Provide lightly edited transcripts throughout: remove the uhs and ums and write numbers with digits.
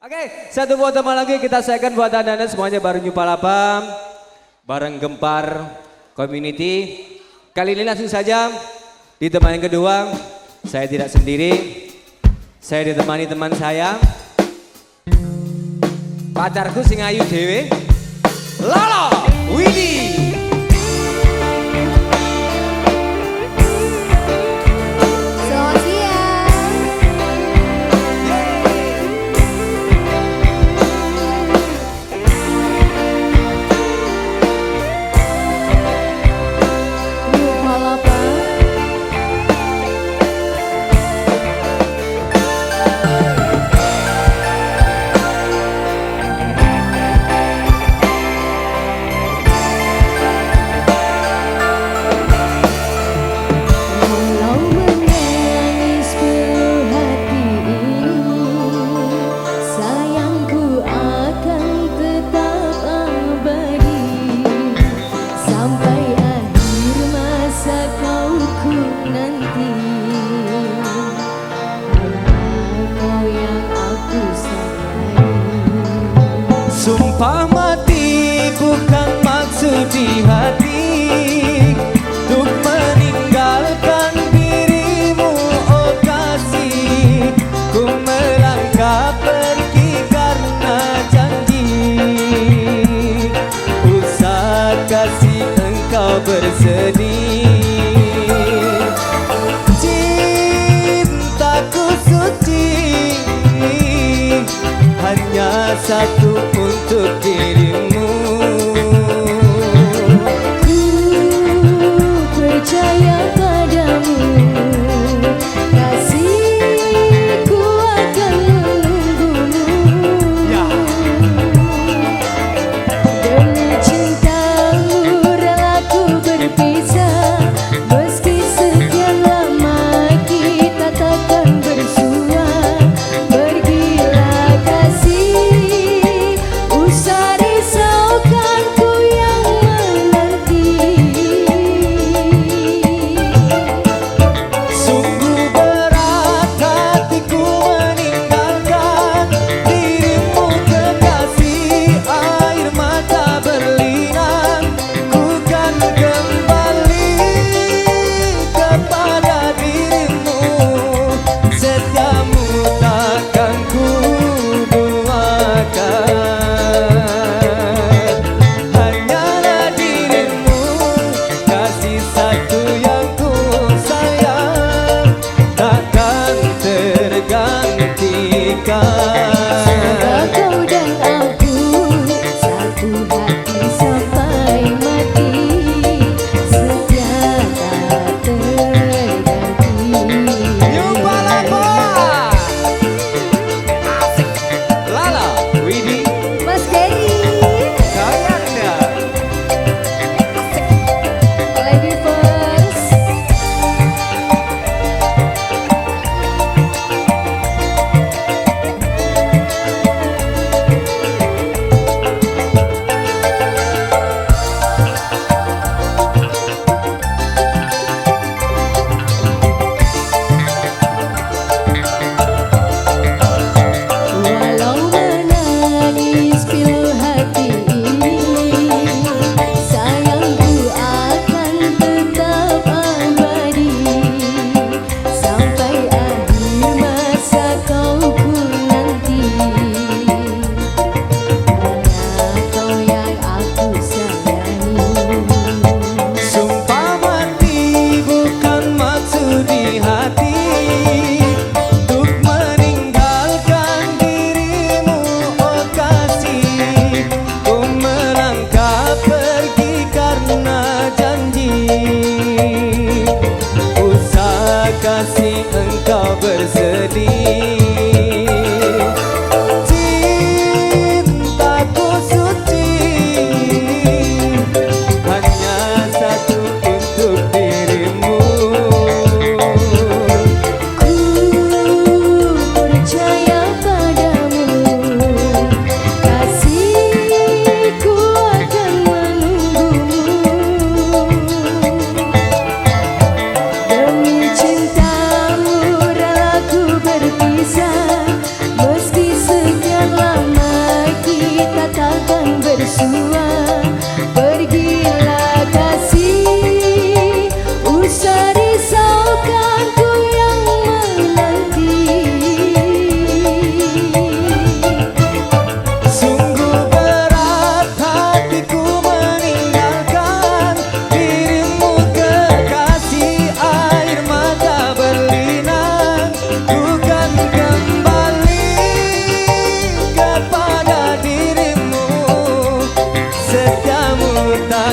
Oke, satu buat teman lagi kita second buat anda semuanya bareng Nyupalapa, bareng Gempar Community. Kali ini langsung saja di teman yang kedua, saya tidak sendiri, saya ditemani teman saya, pacarku sing ayu dewe, Lala Widi. Sumpah mati bukan maksud di hati untuk meninggalkan dirimu, oh kasih. Ku melangkah pergi karena janji, usah kasih engkau bersedih. Cintaku suci hanya satu untuk dirimu. Ku percaya padamu, kasihku akan menunggumu. Ya. Demi cintamu rela ku berpisah, meski sekian lama kita takkan bersua. Pergilah kasih, usah risau.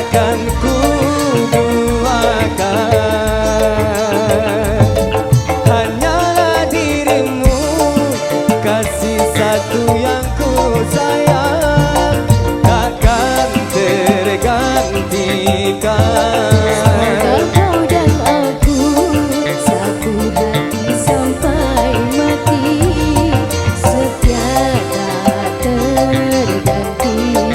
takkan ku duakan. Hanyalah dirimu, kasih satu yang ku sayang, takkan tergantikan. Kau dan aku satu hati sampai mati, setia tak terganti.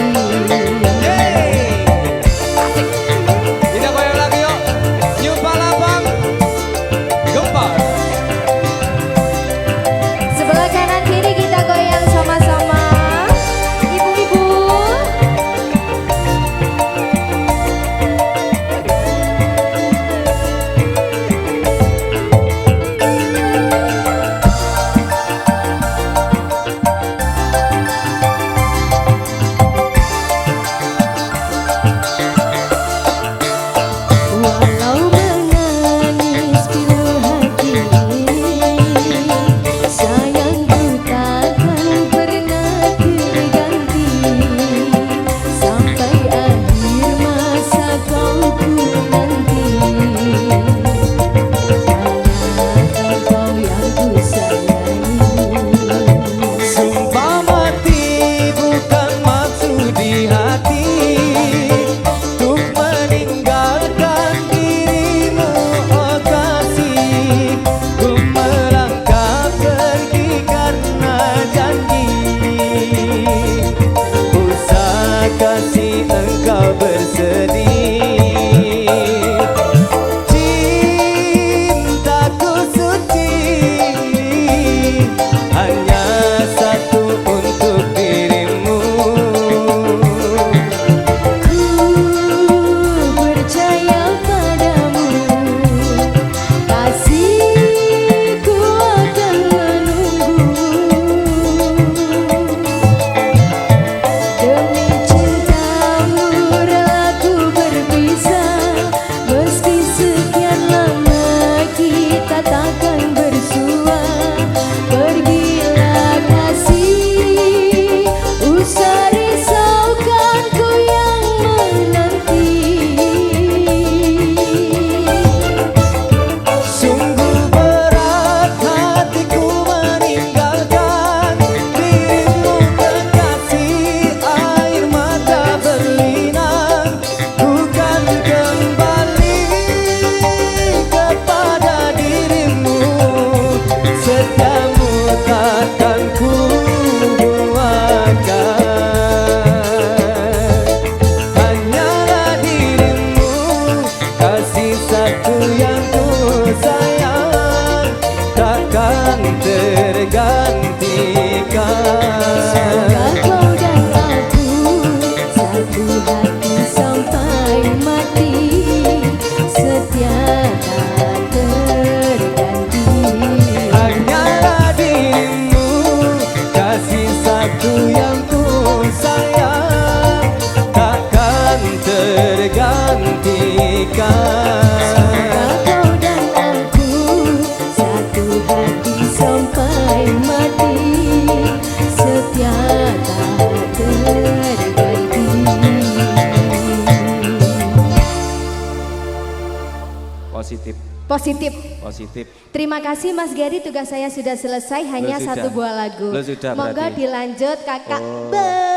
Kita goyang lagi yuk, New Palembang Gempar. Sebelah kanan kiri kita goyang sama-sama. Ibu-ibu. Walau menangis pilu hati, sayangku takkan pernah terganti. Sampai akhir masa kau ku nanti, hanya kau yang ku sayangi. Sumpah mati bukan maksud di hati, untuk meninggalkan dirimu, oh kasih. Ku melangkah pergi karena janji, usah kasih engkau bersedih. Cintaku suci, hanya satu untuk dirimu. Ku percaya padamu, kasihku akan menunggu. Demi cintamu rela ku berpisah, meski sekian lama kita takkan bersua. Pergilah kasih, usah risaukan ku yang menanti. Sungguh berat hatiku meninggalkan dirimu, kekasih. Air mata berlinang, bukan kembali kepada dirimu. Setiamu takkan ku duakan. Hanyalah dirimu, kasih satu yang ku sayang, takkan tergantikan. Kau dan aku satu hati sampai mati, setia tak terganti. Hanyalah dirimu, kasih satu yang ku sayang, takkan tergantikan. Kau dan aku satu hati sampai mati, setia tak terganti. Positif, Positif. positif. Terima kasih Mas Gary, tugas saya sudah selesai, hanya Sudah. satu buah lagu. Lo sudah Monggo berarti. dilanjut Kakak. Oh. Be.